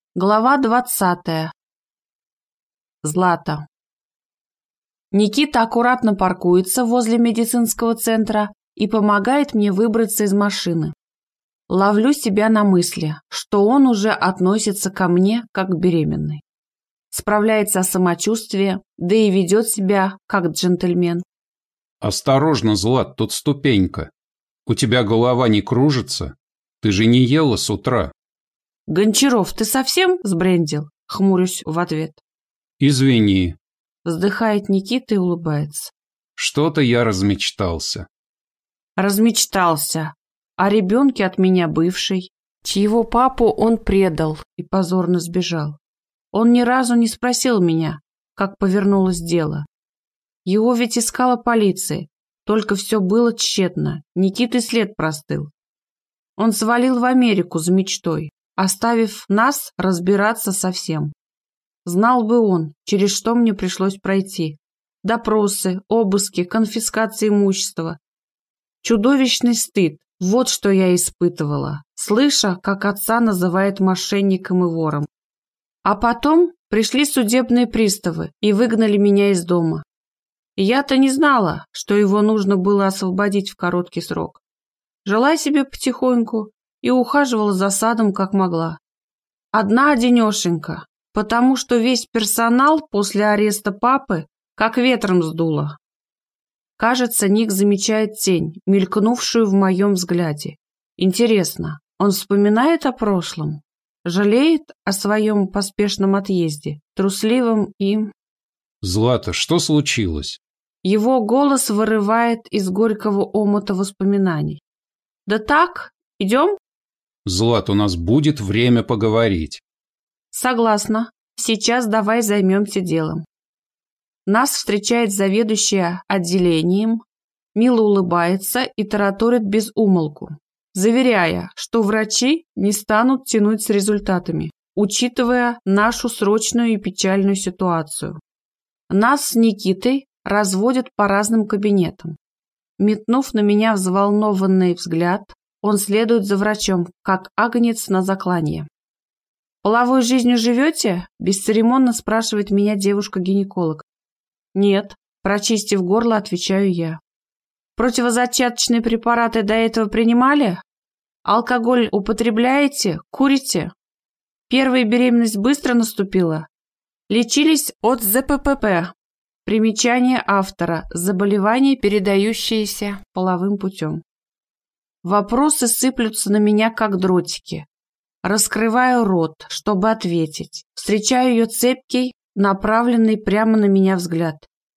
Глава 20. Злата. Никита аккуратно паркуется возле медицинского центра и помогает мне выбраться из машины. Ловлю себя на мысли, что он уже относится ко мне как к беременной. Справляется о самочувствии, да и ведет себя как джентльмен. «Осторожно, Злат, тут ступенька. У тебя голова не кружится? Ты же не ела с утра». «Гончаров, ты совсем сбрендил?» — хмурюсь в ответ. «Извини». Вздыхает Никита и улыбается. «Что-то я размечтался». Размечтался. О ребенке от меня бывший, чьего папу он предал и позорно сбежал. Он ни разу не спросил меня, как повернулось дело. Его ведь искала полиция, только все было тщетно, Никиты след простыл. Он свалил в Америку за мечтой, оставив нас разбираться со всем. Знал бы он, через что мне пришлось пройти. Допросы, обыски, конфискация имущества. Чудовищный стыд, вот что я испытывала, слыша, как отца называют мошенником и вором. А потом пришли судебные приставы и выгнали меня из дома. Я-то не знала, что его нужно было освободить в короткий срок. Жила себе потихоньку и ухаживала за садом как могла. Одна-одинешенька, потому что весь персонал после ареста папы как ветром сдуло. Кажется, Ник замечает тень, мелькнувшую в моем взгляде. Интересно, он вспоминает о прошлом? Жалеет о своем поспешном отъезде, трусливом и... «Злата, что случилось?» Его голос вырывает из горького омута воспоминаний. «Да так, идем?» «Злат, у нас будет время поговорить». «Согласна. Сейчас давай займемся делом». Нас встречает заведующая отделением, мило улыбается и тараторит без умолку, заверяя, что врачи не станут тянуть с результатами, учитывая нашу срочную и печальную ситуацию. Нас с Никитой разводят по разным кабинетам. Метнув на меня взволнованный взгляд, он следует за врачом, как агнец на заклание. «Половой жизнью живете?» – бесцеремонно спрашивает меня девушка-гинеколог. «Нет», – прочистив горло, отвечаю я. «Противозачаточные препараты до этого принимали? Алкоголь употребляете? Курите? Первая беременность быстро наступила? Лечились от ЗППП?» Примечание автора. Заболевание, передающееся половым путем. Вопросы сыплются на меня, как дротики. Раскрываю рот, чтобы ответить. Встречаю ее цепкий, направленный прямо на меня взгляд.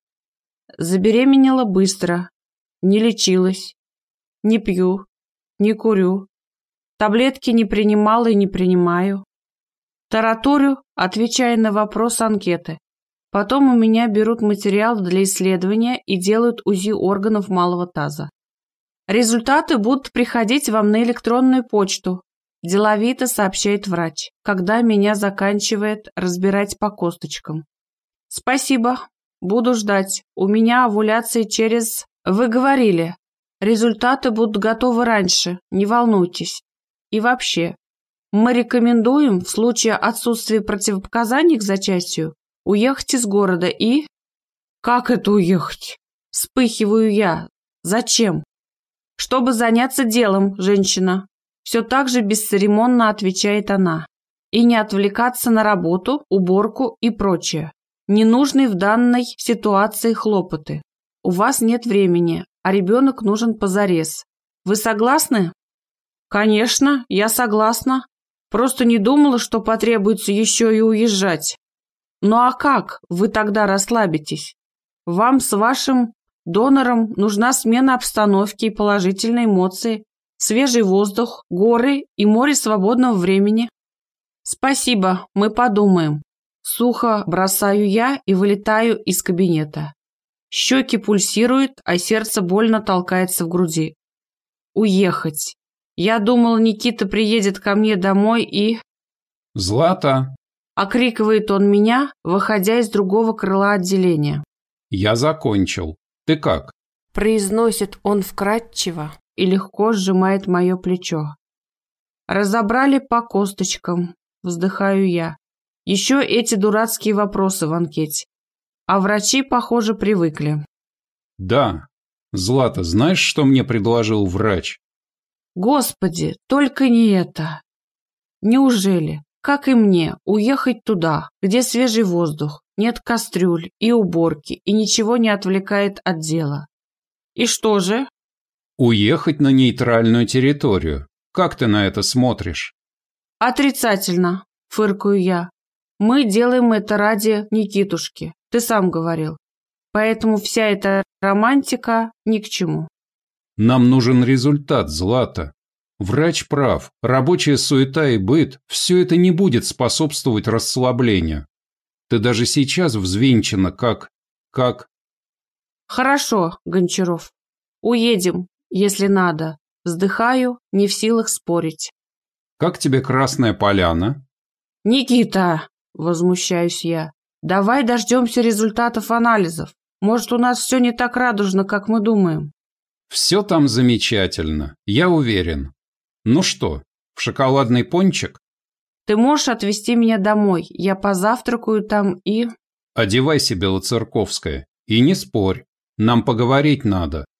Забеременела быстро. Не лечилась. Не пью. Не курю. Таблетки не принимала и не принимаю. Тараторю, отвечая на вопрос анкеты. Потом у меня берут материал для исследования и делают УЗИ органов малого таза. Результаты будут приходить вам на электронную почту, деловито сообщает врач, когда меня заканчивает разбирать по косточкам. Спасибо, буду ждать. У меня овуляция через... Вы говорили, результаты будут готовы раньше, не волнуйтесь. И вообще, мы рекомендуем в случае отсутствия противопоказаний к зачатию уехать из города и... Как это уехать? Вспыхиваю я. Зачем? Чтобы заняться делом, женщина. Все так же бесцеремонно отвечает она. И не отвлекаться на работу, уборку и прочее. Ненужные в данной ситуации хлопоты. У вас нет времени, а ребенок нужен позарез. Вы согласны? Конечно, я согласна. Просто не думала, что потребуется еще и уезжать. Ну а как вы тогда расслабитесь? Вам с вашим донором нужна смена обстановки и положительные эмоции, свежий воздух, горы и море свободного времени. Спасибо, мы подумаем. Сухо бросаю я и вылетаю из кабинета. Щеки пульсируют, а сердце больно толкается в груди. Уехать. Я думал, Никита приедет ко мне домой и... «Злата!» Окрикивает он меня, выходя из другого крыла отделения. «Я закончил. Ты как?» Произносит он вкратчиво и легко сжимает мое плечо. Разобрали по косточкам. вздыхаю я. Еще эти дурацкие вопросы в анкете. А врачи, похоже, привыкли. Да. Злата, знаешь, что мне предложил врач? Господи, только не это. Неужели, как и мне, уехать туда, где свежий воздух, нет кастрюль и уборки, и ничего не отвлекает от дела? И что же? Уехать на нейтральную территорию. Как ты на это смотришь? Отрицательно, фыркаю я. Мы делаем это ради Никитушки, ты сам говорил. Поэтому вся эта романтика ни к чему. Нам нужен результат, Злата. Врач прав. Рабочая суета и быт – все это не будет способствовать расслаблению. Ты даже сейчас взвинчена, как... Хорошо, Гончаров. Уедем, если надо. Вздыхаю, не в силах спорить. Как тебе Красная Поляна? Никита, возмущаюсь я, давай дождемся результатов анализов. Может, у нас все не так радужно, как мы думаем. Все там замечательно, я уверен. Ну что, в шоколадный пончик? Ты можешь отвезти меня домой, я позавтракаю там и... Одевайся, Белоцерковская, и не спорь, нам поговорить надо.